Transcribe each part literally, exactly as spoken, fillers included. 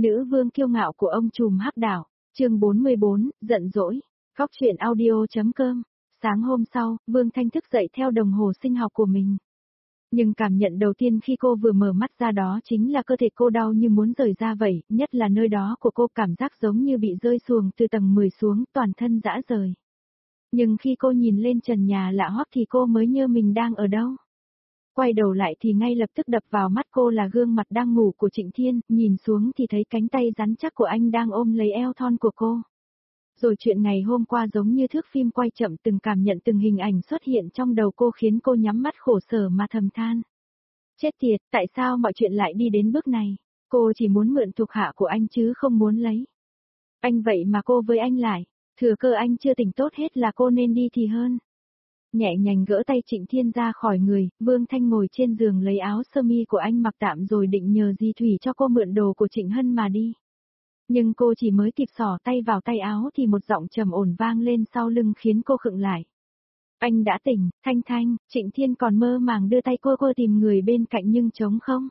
Nữ vương kiêu ngạo của ông trùm hắc đảo, chương bốn mươi bốn, giận dỗi, góc truyện audio.com. Sáng hôm sau, Vương Thanh thức dậy theo đồng hồ sinh học của mình. Nhưng cảm nhận đầu tiên khi cô vừa mở mắt ra đó chính là cơ thể cô đau như muốn rời ra vậy, nhất là nơi đó của cô cảm giác giống như bị rơi xuồng từ tầng mười xuống, toàn thân rã rời. Nhưng khi cô nhìn lên trần nhà lạ hoắc thì cô mới nhớ mình đang ở đâu. Quay đầu lại thì ngay lập tức đập vào mắt cô là gương mặt đang ngủ của Trịnh Thiên, nhìn xuống thì thấy cánh tay rắn chắc của anh đang ôm lấy eo thon của cô. Rồi chuyện ngày hôm qua giống như thước phim quay chậm, từng cảm nhận từng hình ảnh xuất hiện trong đầu cô khiến cô nhắm mắt khổ sở mà thầm than. Chết tiệt, tại sao mọi chuyện lại đi đến bước này? Cô chỉ muốn mượn thuộc hạ của anh chứ không muốn lấy. Anh vậy mà cô với anh lại, thừa cơ anh chưa tỉnh tốt hết là cô nên đi thì hơn. Nhẹ nhàng gỡ tay Trịnh Thiên ra khỏi người, Vương Thanh ngồi trên giường lấy áo sơ mi của anh mặc tạm rồi định nhờ Di Thủy cho cô mượn đồ của Trịnh Hân mà đi. Nhưng cô chỉ mới kịp xỏ tay vào tay áo thì một giọng trầm ổn vang lên sau lưng khiến cô khựng lại. Anh đã tỉnh, Thanh Thanh. Trịnh Thiên còn mơ màng đưa tay cô cô tìm người bên cạnh nhưng trống không.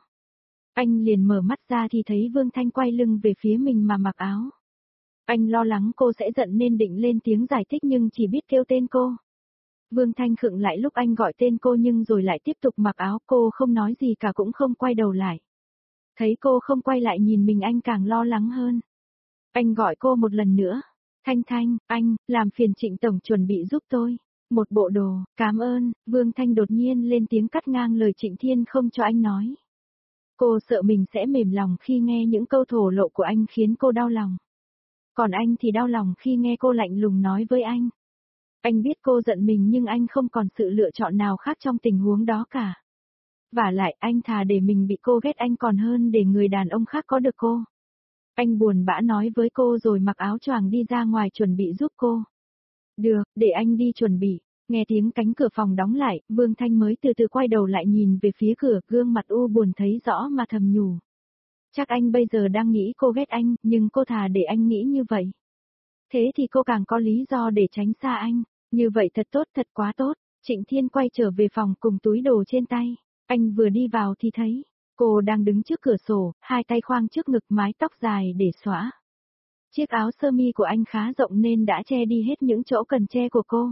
Anh liền mở mắt ra thì thấy Vương Thanh quay lưng về phía mình mà mặc áo. Anh lo lắng cô sẽ giận nên định lên tiếng giải thích nhưng chỉ biết kêu tên cô. Vương Thanh khựng lại lúc anh gọi tên cô nhưng rồi lại tiếp tục mặc áo, cô không nói gì cả cũng không quay đầu lại. Thấy cô không quay lại nhìn mình anh càng lo lắng hơn. Anh gọi cô một lần nữa. Thanh Thanh, anh, làm phiền Trịnh Tổng chuẩn bị giúp tôi. Một bộ đồ, cảm ơn. Vương Thanh đột nhiên lên tiếng cắt ngang lời Trịnh Thiên không cho anh nói. Cô sợ mình sẽ mềm lòng khi nghe những câu thổ lộ của anh khiến cô đau lòng. Còn anh thì đau lòng khi nghe cô lạnh lùng nói với anh. Anh biết cô giận mình nhưng anh không còn sự lựa chọn nào khác trong tình huống đó cả. Vả lại anh thà để mình bị cô ghét anh còn hơn để người đàn ông khác có được cô. Anh buồn bã nói với cô rồi mặc áo choàng đi ra ngoài chuẩn bị giúp cô. Được, để anh đi chuẩn bị. Nghe tiếng cánh cửa phòng đóng lại, Vương Thanh mới từ từ quay đầu lại nhìn về phía cửa, gương mặt u buồn thấy rõ mà thầm nhủ. Chắc anh bây giờ đang nghĩ cô ghét anh, nhưng cô thà để anh nghĩ như vậy. Thế thì cô càng có lý do để tránh xa anh. Như vậy thật tốt, thật quá tốt. Trịnh Thiên quay trở về phòng cùng túi đồ trên tay. Anh vừa đi vào thì thấy cô đang đứng trước cửa sổ, hai tay khoang trước ngực, mái tóc dài để xõa. Chiếc áo sơ mi của anh khá rộng nên đã che đi hết những chỗ cần che của cô.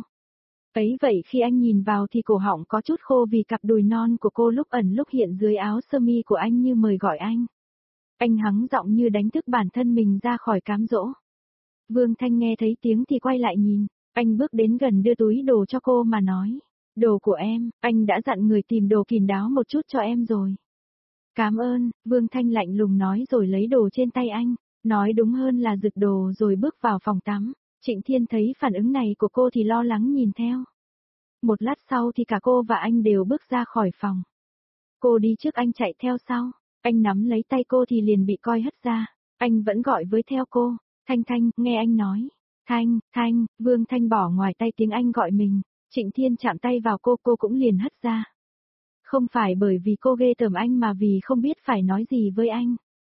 Ấy vậy khi anh nhìn vào thì cổ họng có chút khô vì cặp đùi non của cô lúc ẩn lúc hiện dưới áo sơ mi của anh như mời gọi anh. Anh hắng giọng như đánh thức bản thân mình ra khỏi cám dỗ. Vương Thanh nghe thấy tiếng thì quay lại nhìn. Anh bước đến gần đưa túi đồ cho cô mà nói. Đồ của em, anh đã dặn người tìm đồ kín đáo một chút cho em rồi. Cảm ơn, Vương Thanh lạnh lùng nói rồi lấy đồ trên tay anh. Nói đúng hơn là giựt đồ rồi bước vào phòng tắm. Trịnh Thiên thấy phản ứng này của cô thì lo lắng nhìn theo. Một lát sau thì cả cô và anh đều bước ra khỏi phòng. Cô đi trước anh chạy theo sau. Anh nắm lấy tay cô thì liền bị coi hất ra. Anh vẫn gọi với theo cô. Thanh Thanh, nghe anh nói. Thanh, Thanh, Vương Thanh bỏ ngoài tay tiếng anh gọi mình. Trịnh Thiên chạm tay vào cô, cô cũng liền hất ra. Không phải bởi vì cô ghê tởm anh mà vì không biết phải nói gì với anh.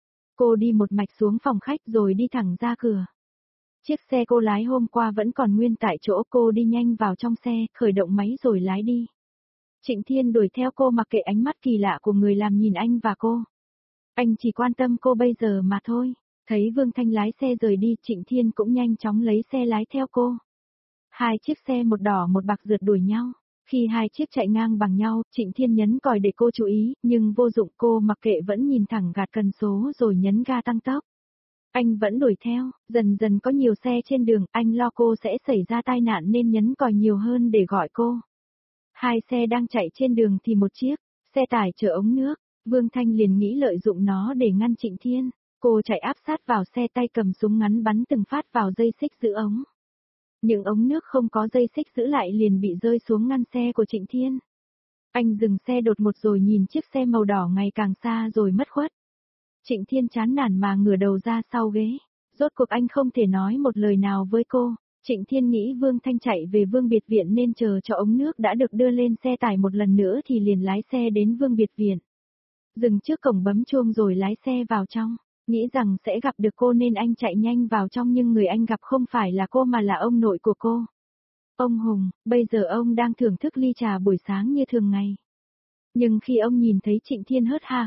Cô đi một mạch xuống phòng khách rồi đi thẳng ra cửa. Chiếc xe cô lái hôm qua vẫn còn nguyên tại chỗ, cô đi nhanh vào trong xe, khởi động máy rồi lái đi. Trịnh Thiên đuổi theo cô mặc kệ ánh mắt kỳ lạ của người làm nhìn anh và cô. Anh chỉ quan tâm cô bây giờ mà thôi. Thấy Vương Thanh lái xe rời đi, Trịnh Thiên cũng nhanh chóng lấy xe lái theo cô. Hai chiếc xe một đỏ một bạc rượt đuổi nhau. Khi hai chiếc chạy ngang bằng nhau, Trịnh Thiên nhấn còi để cô chú ý, nhưng vô dụng, cô mặc kệ vẫn nhìn thẳng gạt cần số rồi nhấn ga tăng tốc. Anh vẫn đuổi theo, dần dần có nhiều xe trên đường, anh lo cô sẽ xảy ra tai nạn nên nhấn còi nhiều hơn để gọi cô. Hai xe đang chạy trên đường thì một chiếc xe tải chở ống nước, Vương Thanh liền nghĩ lợi dụng nó để ngăn Trịnh Thiên. Cô chạy áp sát vào xe, tay cầm súng ngắn bắn từng phát vào dây xích giữ ống. Những ống nước không có dây xích giữ lại liền bị rơi xuống ngăn xe của Trịnh Thiên. Anh dừng xe đột ngột rồi nhìn chiếc xe màu đỏ ngày càng xa rồi mất khuất. Trịnh Thiên chán nản mà ngửa đầu ra sau ghế. Rốt cuộc anh không thể nói một lời nào với cô. Trịnh Thiên nghĩ Vương Thanh chạy về Vương Biệt Viện nên chờ cho ống nước đã được đưa lên xe tải một lần nữa thì liền lái xe đến Vương Biệt Viện. Dừng trước cổng bấm chuông rồi lái xe vào trong. Nghĩ rằng sẽ gặp được cô nên anh chạy nhanh vào trong nhưng người anh gặp không phải là cô mà là ông nội của cô. Ông Hùng, bây giờ ông đang thưởng thức ly trà buổi sáng như thường ngày. Nhưng khi ông nhìn thấy Trịnh Thiên hớt ha hớt,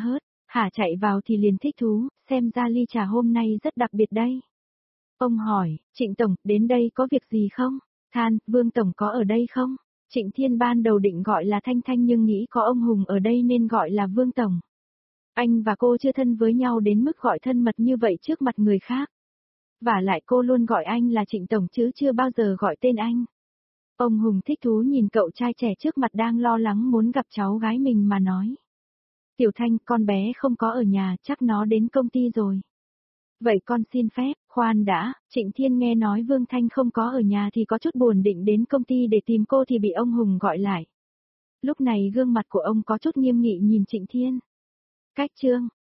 Hả chạy vào thì liền thích thú, xem ra ly trà hôm nay rất đặc biệt đây. Ông hỏi, Trịnh Tổng, đến đây có việc gì không? Than, Vương Tổng có ở đây không? Trịnh Thiên ban đầu định gọi là Thanh Thanh nhưng nghĩ có ông Hùng ở đây nên gọi là Vương Tổng. Anh và cô chưa thân với nhau đến mức gọi thân mật như vậy trước mặt người khác. Và lại cô luôn gọi anh là Trịnh Tổng chứ chưa bao giờ gọi tên anh. Ông Hùng thích thú nhìn cậu trai trẻ trước mặt đang lo lắng muốn gặp cháu gái mình mà nói. Tiểu Thanh, con bé không có ở nhà, chắc nó đến công ty rồi. Vậy con xin phép, khoan đã, Trịnh Thiên nghe nói Vương Thanh không có ở nhà thì có chút buồn định đến công ty để tìm cô thì bị ông Hùng gọi lại. Lúc này gương mặt của ông có chút nghiêm nghị nhìn Trịnh Thiên. Cách chương